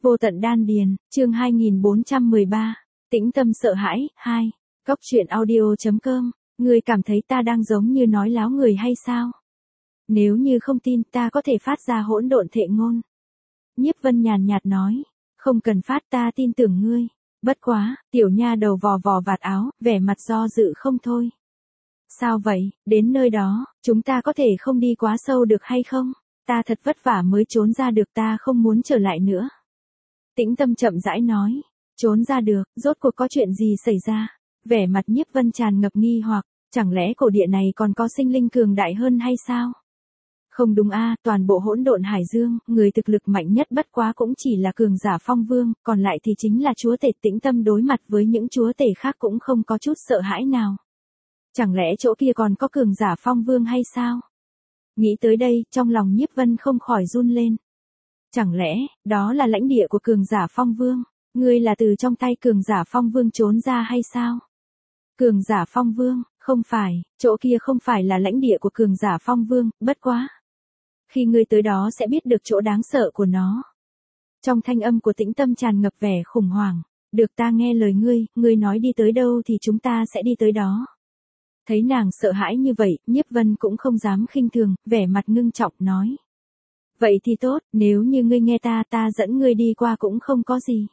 Vô tận đan điền, chương 2413, tĩnh tâm sợ hãi, 2. Cóc truyện audio.com, ngươi cảm thấy ta đang giống như nói láo người hay sao? Nếu như không tin ta có thể phát ra hỗn độn thệ ngôn. Nhiếp Vân nhàn nhạt nói, không cần phát, ta tin tưởng ngươi. Bất quá, tiểu nha đầu vò vò vạt áo, vẻ mặt do dự không thôi. Sao vậy, đến nơi đó, chúng ta có thể không đi quá sâu được hay không? Ta thật vất vả mới trốn ra được, ta không muốn trở lại nữa. Tĩnh tâm chậm rãi nói, trốn ra được, rốt cuộc có chuyện gì xảy ra? Vẻ mặt Nhiếp Vân tràn ngập nghi hoặc, chẳng lẽ cổ địa này còn có sinh linh cường đại hơn hay sao? Không đúng a, toàn bộ hỗn độn hải dương, người thực lực mạnh nhất bất quá cũng chỉ là cường giả phong vương, còn lại thì chính là chúa tể. Tĩnh tâm đối mặt với những chúa tể khác cũng không có chút sợ hãi nào. Chẳng lẽ chỗ kia còn có cường giả phong vương hay sao? Nghĩ tới đây, trong lòng Nhiếp Vân không khỏi run lên. Chẳng lẽ, đó là lãnh địa của cường giả phong vương? Ngươi là từ trong tay cường giả phong vương trốn ra hay sao? Cường giả phong vương, không phải, chỗ kia không phải là lãnh địa của cường giả phong vương, bất quá. Khi ngươi tới đó sẽ biết được chỗ đáng sợ của nó. Trong thanh âm của Tĩnh tâm tràn ngập vẻ khủng hoảng. Được, ta nghe lời ngươi nói đi tới đâu thì chúng ta sẽ đi tới đó. Thấy nàng sợ hãi như vậy, Nhiếp Vân cũng không dám khinh thường, vẻ mặt ngưng trọng nói. Vậy thì tốt, nếu như ngươi nghe ta dẫn ngươi đi qua cũng không có gì.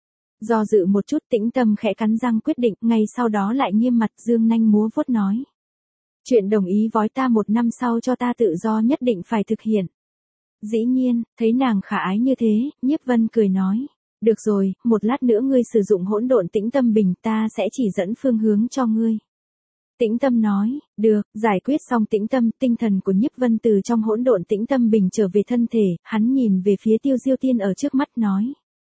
Do dự một chút, Tĩnh tâm khẽ cắn răng quyết định, ngay sau đó lại nghiêm mặt dương nanh múa vuốt nói. Chuyện đồng ý vói ta 1 năm sau cho ta tự do nhất định phải thực hiện. Dĩ nhiên, thấy nàng khả ái như thế, Nhiếp Vân cười nói. Được rồi, một lát nữa ngươi sử dụng hỗn độn tĩnh tâm bình, ta sẽ chỉ dẫn phương hướng cho ngươi. Tĩnh tâm nói, được, giải quyết xong tĩnh tâm, tinh thần của Nhiếp Vân từ trong hỗn độn tĩnh tâm bình trở về thân thể, hắn nhìn về phía Tiêu Diêu Tiên ở trước mắt nói.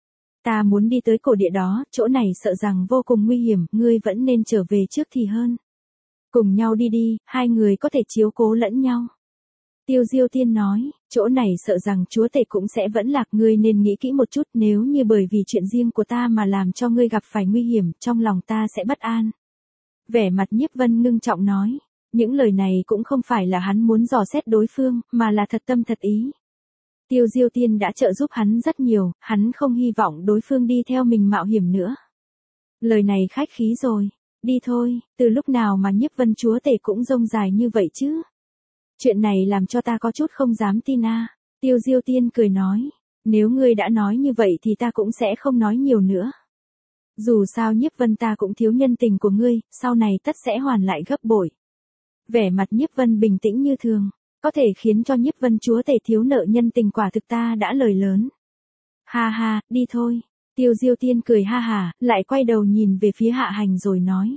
Ta muốn đi tới cổ địa đó, chỗ này sợ rằng vô cùng nguy hiểm, ngươi vẫn nên trở về trước thì hơn. Cùng nhau đi đi, hai người có thể chiếu cố lẫn nhau. Tiêu Diêu Tiên nói, chỗ này sợ rằng chúa tể cũng sẽ vẫn lạc, ngươi nên nghĩ kỹ một chút, nếu như bởi vì chuyện riêng của ta mà làm cho ngươi gặp phải nguy hiểm, trong lòng ta sẽ bất an. Vẻ mặt Nhiếp Vân ngưng trọng nói, những lời này cũng không phải là hắn muốn dò xét đối phương, mà là thật tâm thật ý. Tiêu Diêu Tiên đã trợ giúp hắn rất nhiều, hắn không hy vọng đối phương đi theo mình mạo hiểm nữa. Lời này khách khí rồi, đi thôi, từ lúc nào mà Nhiếp Vân chúa tể cũng rông dài như vậy chứ? Chuyện này làm cho ta có chút không dám tin a. Tiêu Diêu Tiên cười nói, nếu ngươi đã nói như vậy thì ta cũng sẽ không nói nhiều nữa. Dù sao Nhiếp Vân ta cũng thiếu nhân tình của ngươi, sau này tất sẽ hoàn lại gấp bội. Vẻ mặt Nhiếp Vân bình tĩnh như thường, có thể khiến cho Nhiếp Vân chúa tể thiếu nợ nhân tình, quả thực ta đã lời lớn. Ha ha, đi thôi. Tiêu Diêu Tiên cười ha hả, lại quay đầu nhìn về phía Hạ Hành rồi nói.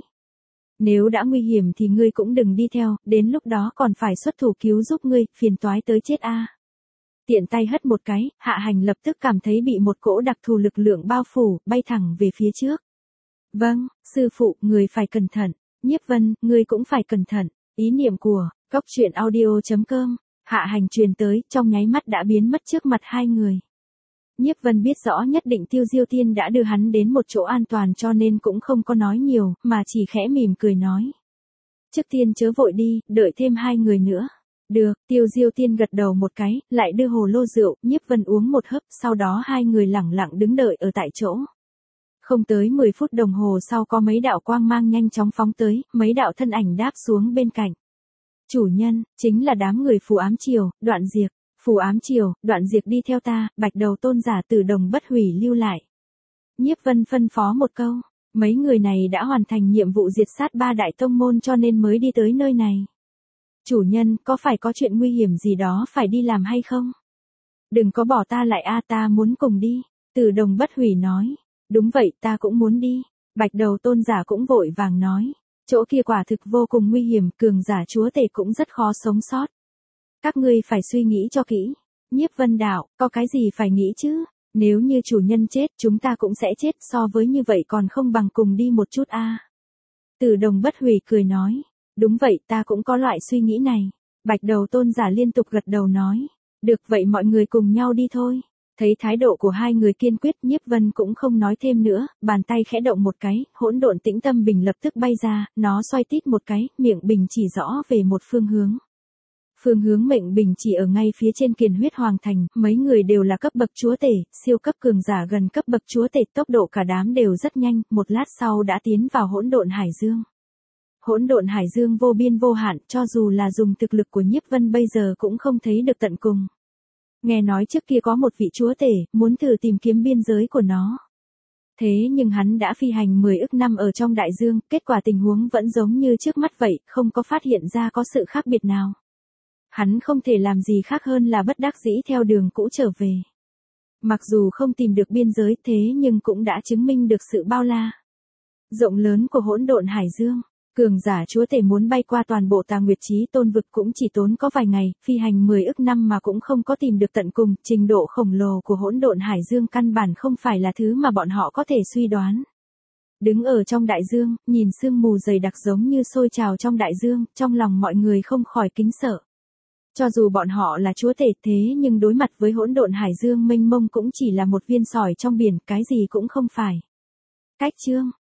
Nếu đã nguy hiểm thì ngươi cũng đừng đi theo, đến lúc đó còn phải xuất thủ cứu giúp ngươi, phiền toái tới chết a. Tiện tay hất một cái, Hạ Hành lập tức cảm thấy bị một cỗ đặc thù lực lượng bao phủ, bay thẳng về phía trước. Vâng, sư phụ, người phải cẩn thận. Nhiếp Vân, ngươi cũng phải cẩn thận. Ý niệm của cóc truyện audio.com, Hạ Hành truyền tới, trong nháy mắt đã biến mất trước mặt hai người. Nhiếp Vân biết rõ nhất định Tiêu Diêu Tiên đã đưa hắn đến một chỗ an toàn cho nên cũng không có nói nhiều, mà chỉ khẽ mỉm cười nói. Trước tiên chớ vội đi, đợi thêm 2 người nữa. Được, Tiêu Diêu Tiên gật đầu một cái, lại đưa hồ lô rượu, Nhiếp Vân uống một hớp, sau đó 2 người lẳng lặng đứng đợi ở tại chỗ. Không tới 10 phút đồng hồ sau có mấy đạo quang mang nhanh chóng phóng tới, mấy đạo thân ảnh đáp xuống bên cạnh. Chủ nhân, chính là đám người Phù Ám Triều, Đoạn Diệp. Phù Ám Triều, Đoạn Diệp đi theo ta, Bạch Đầu tôn giả Tử Đồng bất hủy lưu lại. Nhiếp Vân phân phó một câu, mấy người này đã hoàn thành nhiệm vụ diệt sát 3 đại tông môn cho nên mới đi tới nơi này. Chủ nhân, có phải có chuyện nguy hiểm gì đó phải đi làm hay không? Đừng có bỏ ta lại a, ta muốn cùng đi. Tử Đồng bất hủy nói, đúng vậy, ta cũng muốn đi. Bạch Đầu tôn giả cũng vội vàng nói, chỗ kia quả thực vô cùng nguy hiểm, cường giả chúa tể cũng rất khó sống sót. Các ngươi phải suy nghĩ cho kỹ. Nhiếp Vân đạo, có cái gì phải nghĩ chứ? Nếu như chủ nhân chết, chúng ta cũng sẽ chết, so với như vậy còn không bằng cùng đi một chút a. Tử Đồng bất hủy cười nói, đúng vậy, ta cũng có loại suy nghĩ này. Bạch Đầu tôn giả liên tục gật đầu nói, được vậy mọi người cùng nhau đi thôi. Thấy thái độ của hai người kiên quyết, Nhiếp Vân cũng không nói thêm nữa, bàn tay khẽ động một cái, hỗn độn tĩnh tâm bình lập tức bay ra, nó xoay tít một cái, miệng bình chỉ rõ về một phương hướng. Phương hướng mệnh bình chỉ ở ngay phía trên Kiền Huyết Hoàng Thành, mấy người đều là cấp bậc chúa tể, siêu cấp cường giả gần cấp bậc chúa tể, tốc độ cả đám đều rất nhanh, một lát sau đã tiến vào hỗn độn hải dương. Hỗn độn hải dương vô biên vô hạn, cho dù là dùng thực lực của Nhiếp Vân bây giờ cũng không thấy được tận cùng. Nghe nói trước kia có một vị chúa tể, muốn thử tìm kiếm biên giới của nó. Thế nhưng hắn đã phi hành 10 ức năm ở trong đại dương, kết quả tình huống vẫn giống như trước mắt vậy, không có phát hiện ra có sự khác biệt nào. Hắn không thể làm gì khác hơn là bất đắc dĩ theo đường cũ trở về. Mặc dù không tìm được biên giới thế nhưng cũng đã chứng minh được sự bao la rộng lớn của hỗn độn hải dương. Cường giả chúa tể muốn bay qua toàn bộ Tà Nguyệt Chí Tôn vực cũng chỉ tốn có vài ngày, phi hành 10 ức năm mà cũng không có tìm được tận cùng, trình độ khổng lồ của hỗn độn hải dương căn bản không phải là thứ mà bọn họ có thể suy đoán. Đứng ở trong đại dương, nhìn sương mù dày đặc giống như sôi trào trong đại dương, trong lòng mọi người không khỏi kính sợ. Cho dù bọn họ là chúa tể thế nhưng đối mặt với hỗn độn hải dương mênh mông cũng chỉ là một viên sỏi trong biển, cái gì cũng không phải. Cách chương